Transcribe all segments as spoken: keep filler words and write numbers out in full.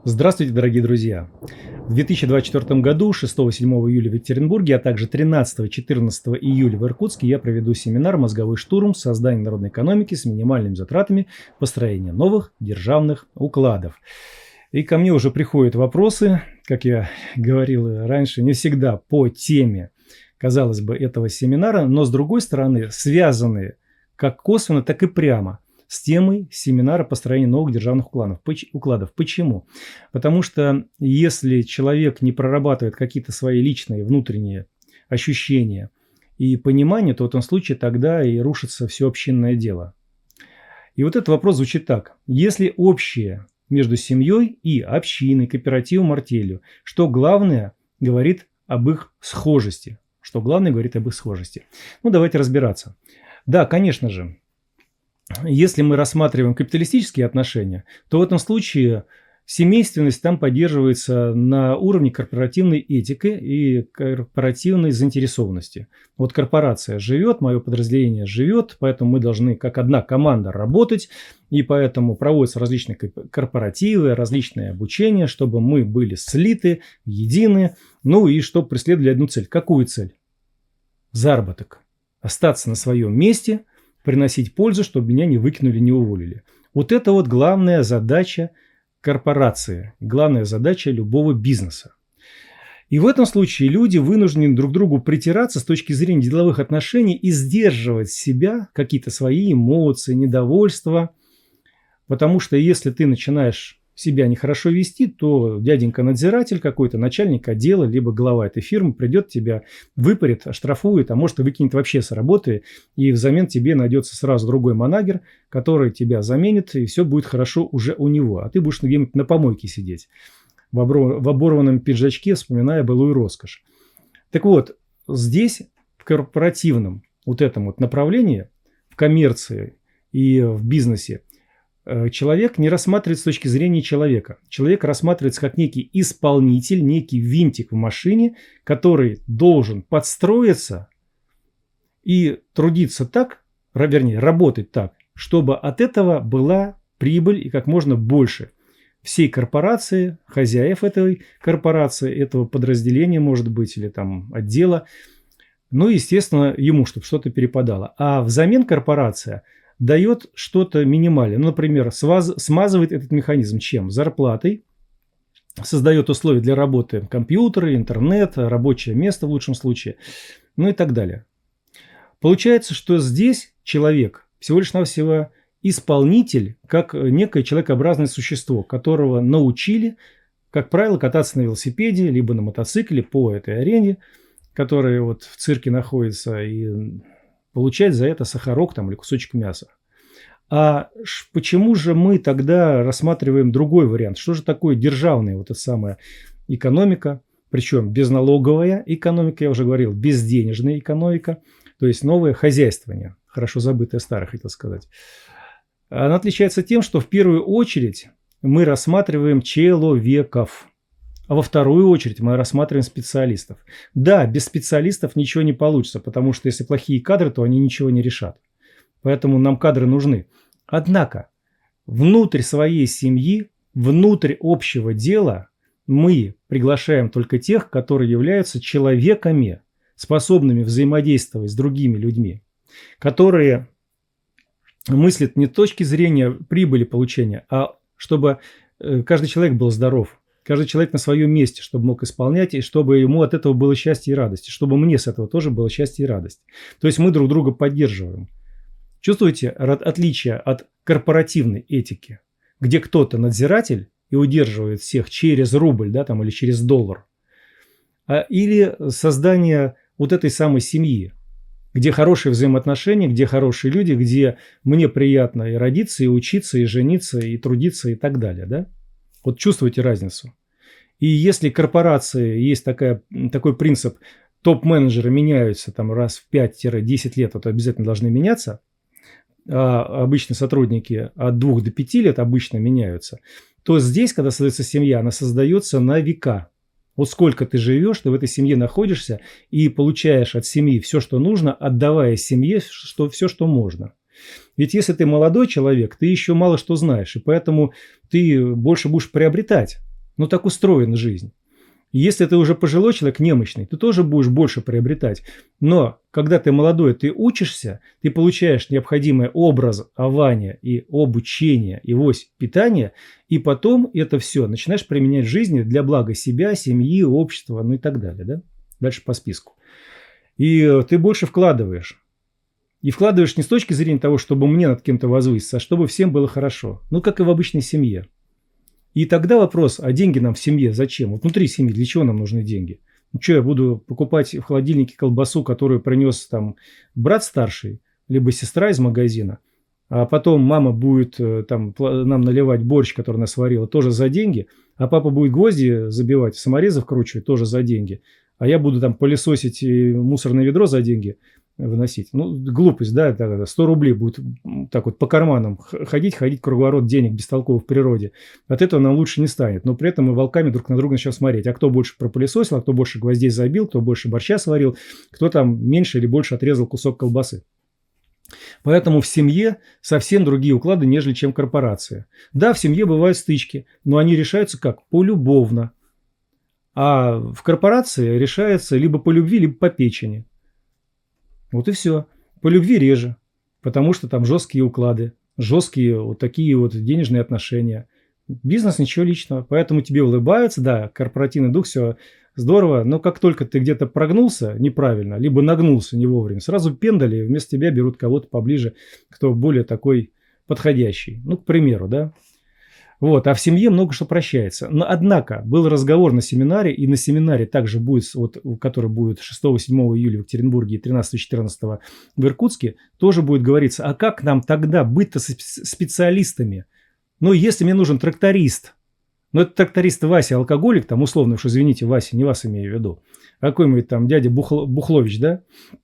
Здравствуйте, дорогие друзья! В две тысячи двадцать четвёртом году, шестого-седьмого июля в Екатеринбурге, а также тринадцатого-четырнадцатого июля в Иркутске я проведу семинар «Мозговой штурм. Создание народной экономики с минимальными затратами построения новых державных укладов». И ко мне уже приходят вопросы, как я говорил раньше, не всегда по теме, казалось бы, этого семинара, но с другой стороны связанные как косвенно, так и прямо с темой семинара построения новых державных укладов. Почему? Потому что если человек не прорабатывает какие-то свои личные внутренние ощущения и понимания, то в этом случае тогда и рушится все общинное дело. И вот этот вопрос звучит так. Если общее между семьей и общиной, кооперативом, артелью, что главное говорит об их схожести? Что главное говорит об их схожести? Ну, давайте разбираться. Да, конечно же, если мы рассматриваем капиталистические отношения, то в этом случае семейственность там поддерживается на уровне корпоративной этики и корпоративной заинтересованности. Вот корпорация живет, мое подразделение живет, поэтому мы должны как одна команда работать, и поэтому проводятся различные корпоративы, различные обучения, чтобы мы были слиты, едины, ну и чтобы преследовали одну цель. Какую цель? Заработок. Остаться на своем месте, приносить пользу, чтобы меня не выкинули, не уволили. Вот это вот главная задача корпорации, главная задача любого бизнеса. И в этом случае люди вынуждены друг к другу притираться с точки зрения деловых отношений и сдерживать себя, какие-то свои эмоции, недовольства. Потому что если ты начинаешь себя нехорошо вести, то дяденька-надзиратель какой-то, начальник отдела, либо глава этой фирмы придет, тебя выпарит, оштрафует, а может и выкинет вообще с работы, и взамен тебе найдется сразу другой манагер, который тебя заменит, и все будет хорошо уже у него, а ты будешь где-нибудь на помойке сидеть, в, обро... в оборванном пиджачке, вспоминая былую роскошь. Так вот, здесь в корпоративном вот этом вот направлении, в коммерции и в бизнесе, человек не рассматривается с точки зрения человека. Человек рассматривается как некий исполнитель, некий винтик в машине, который должен подстроиться и трудиться так, вернее, работать так, чтобы от этого была прибыль и как можно больше всей корпорации, хозяев этой корпорации, этого подразделения, может быть, или там отдела. Ну, естественно, ему, чтобы что-то перепадало. А взамен корпорация дает что-то минимальное. Ну, например, сваз, смазывает этот механизм чем? Зарплатой, создает условия для работы компьютера, интернет, рабочее место в лучшем случае, ну и так далее. Получается, что здесь человек всего лишь навсего исполнитель, как некое человекообразное существо, которого научили, как правило, кататься на велосипеде, либо на мотоцикле по этой арене, которая вот в цирке находится, и получать за это сахарок там, или кусочек мяса. А почему же мы тогда рассматриваем другой вариант? Что же такое державная вот эта самая экономика, причем безналоговая экономика, я уже говорил, безденежная экономика, то есть новое хозяйствование, хорошо забытое старое, хотел сказать. Она отличается тем, что в первую очередь мы рассматриваем человеков. А во вторую очередь мы рассматриваем специалистов. Да, без специалистов ничего не получится, потому что если плохие кадры, то они ничего не решат. Поэтому нам кадры нужны. Однако, внутрь своей семьи, внутрь общего дела мы приглашаем только тех, которые являются человеками, способными взаимодействовать с другими людьми, которые мыслят не с точки зрения прибыли получения, а чтобы каждый человек был здоров. Каждый человек на своем месте, чтобы мог исполнять, и чтобы ему от этого было счастье и радость, и чтобы мне с этого тоже было счастье и радость. То есть мы друг друга поддерживаем. Чувствуете отличие от корпоративной этики, где кто-то надзиратель и удерживает всех через рубль, да, там, или через доллар, а, или создание вот этой самой семьи, где хорошие взаимоотношения, где хорошие люди, где мне приятно и родиться, и учиться, и жениться, и трудиться, и так далее, да? Вот чувствуете разницу. И если корпорации есть такая, такой принцип, топ-менеджеры меняются там раз в пять-десять лет, вот обязательно должны меняться, а обычно сотрудники от двух до пяти лет обычно меняются, то здесь, когда создается семья, она создается на века. Вот сколько ты живешь, ты в этой семье находишься и получаешь от семьи все, что нужно, отдавая семье что, все, что можно. Ведь если ты молодой человек, ты еще мало что знаешь, и поэтому ты больше будешь приобретать. Ну, так устроена жизнь. И если ты уже пожилой человек, немощный, ты тоже будешь больше приобретать. Но когда ты молодой, ты учишься, ты получаешь необходимое образование и обучение, и вось питания, и потом это все начинаешь применять в жизни для блага себя, семьи, общества, ну и так далее. Да? Дальше по списку. И ты больше вкладываешь. И вкладываешь не с точки зрения того, чтобы мне над кем-то возвыситься, а чтобы всем было хорошо. Ну, как и в обычной семье. И тогда вопрос, а деньги нам в семье зачем? Вот внутри семьи для чего нам нужны деньги? Ну что, я буду покупать в холодильнике колбасу, которую принес там брат старший, либо сестра из магазина, а потом мама будет там нам наливать борщ, который она сварила, тоже за деньги, а папа будет гвозди забивать, саморезы вкручивать тоже за деньги, а я буду там пылесосить мусорное ведро за деньги выносить. Ну, глупость, да, сто рублей будет так вот по карманам ходить, ходить круговорот денег бестолково в природе. От этого нам лучше не станет. Но при этом мы волками друг на друга начнем смотреть. А кто больше пропылесосил, а кто больше гвоздей забил, кто больше борща сварил, кто там меньше или больше отрезал кусок колбасы. Поэтому в семье совсем другие уклады, нежели чем корпорация. Да, в семье бывают стычки, но они решаются как? Полюбовно. А в корпорации решается либо по любви, либо по печени. Вот и все. По любви реже, потому что там жесткие уклады, жесткие вот такие вот денежные отношения. Бизнес ничего личного, поэтому тебе улыбаются, да, корпоративный дух, все здорово, но как только ты где-то прогнулся неправильно, либо нагнулся не вовремя, сразу пендали, вместо тебя берут кого-то поближе, кто более такой подходящий. Ну, к примеру, да. Вот, а в семье много что прощается. Но, однако, был разговор на семинаре, и на семинаре также будет, вот, который будет шестого-седьмого июля в Екатеринбурге и тринадцатого-четырнадцатого в Иркутске, тоже будет говориться, а как нам тогда быть-то с специалистами? Ну, если мне нужен тракторист, ну, это тракторист Вася, алкоголик, там, условно, уж извините, Вася, не вас имею в виду, а какой-нибудь там дядя Бухло, Бухлович, да,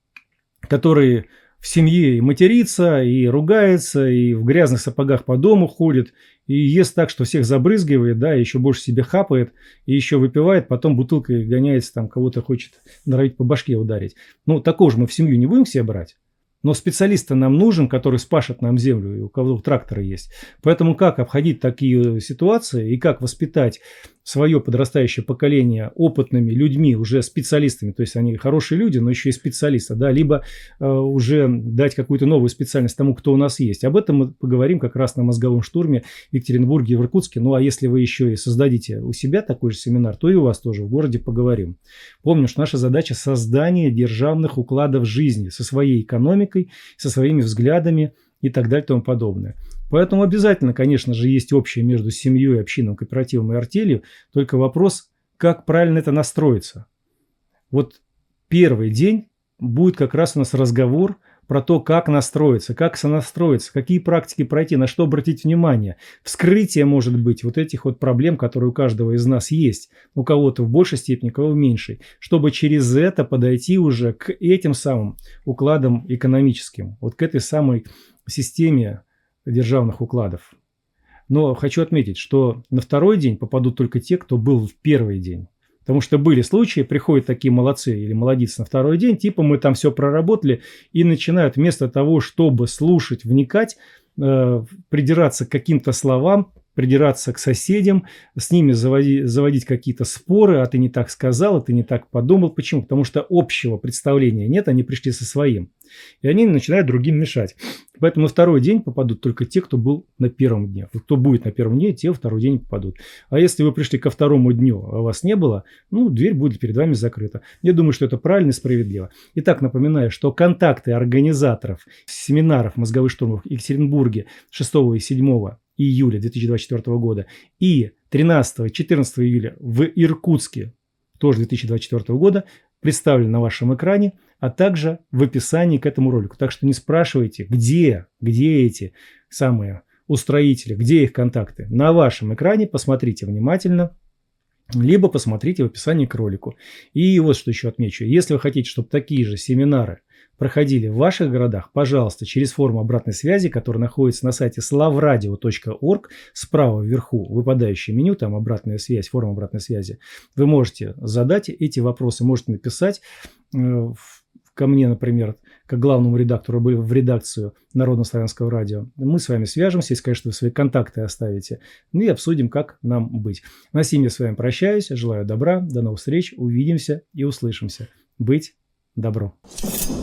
который в семье и матерится, и ругается, и в грязных сапогах по дому ходит, и ест так, что всех забрызгивает, да, и еще больше себе хапает, и еще выпивает, потом бутылкой гоняется, там кого-то хочет норовить по башке ударить. Ну, такого же мы в семью не будем себе брать. Но специалист нам нужен, который спашет нам землю, и у кого тракторы есть. Поэтому как обходить такие ситуации и как воспитать свое подрастающее поколение опытными людьми, уже специалистами, то есть они хорошие люди, но еще и специалисты, да, либо э, уже дать какую-то новую специальность тому, кто у нас есть. Об этом мы поговорим как раз на мозговом штурме в Екатеринбурге и в Иркутске. Ну, а если вы еще и создадите у себя такой же семинар, то и у вас тоже в городе поговорим. Помню, что наша задача — создание державных укладов жизни со своей экономикой, со своими взглядами и так далее и тому подобное. Поэтому обязательно, конечно же, есть общее между семьей, общиной, кооперативом и артелью, только вопрос, как правильно это настроиться. Вот первый день будет как раз у нас разговор про то, как настроиться, как сонастроиться, какие практики пройти, на что обратить внимание. Вскрытие, может быть, вот этих вот проблем, которые у каждого из нас есть, у кого-то в большей степени, у кого в меньшей, чтобы через это подойти уже к этим самым укладам экономическим, вот к этой самой системе державных укладов. Но хочу отметить, что на второй день попадут только те, кто был в первый день. Потому что были случаи, приходят такие молодцы или молодицы на второй день, типа мы там все проработали, и начинают вместо того, чтобы слушать, вникать, э, придираться к каким-то словам, придираться к соседям, с ними заводить, заводить какие-то споры, а ты не так сказал, а ты не так подумал. Почему? Потому что общего представления нет, они пришли со своим. И они начинают другим мешать. Поэтому на второй день попадут только те, кто был на первом дне. Кто будет на первом дне, те во второй день попадут. А если вы пришли ко второму дню, а вас не было, ну, дверь будет перед вами закрыта. Я думаю, что это правильно и справедливо. Итак, напоминаю, что контакты организаторов семинаров «Мозговых штурмов» в Екатеринбурге шестого и седьмого июля две тысячи двадцать четвёртого года и тринадцатого-четырнадцатого июля в Иркутске, тоже две тысячи двадцать четвёртого года, представлен на вашем экране, а также в описании к этому ролику. Так что не спрашивайте, где, где эти самые устроители, где их контакты. На вашем экране посмотрите внимательно, либо посмотрите в описании к ролику. И вот что еще отмечу. Если вы хотите, чтобы такие же семинары проходили в ваших городах, пожалуйста, через форму обратной связи, которая находится на сайте славрадио точка орг, справа вверху выпадающее меню, там обратная связь, форма обратной связи, вы можете задать эти вопросы, можете написать в ко мне, например, как главному редактору в редакцию Народно-славянского радио, мы с вами свяжемся, если, конечно, вы свои контакты оставите, и обсудим, как нам быть. На сим я с вами прощаюсь, желаю добра, до новых встреч, увидимся и услышимся. Быть добро.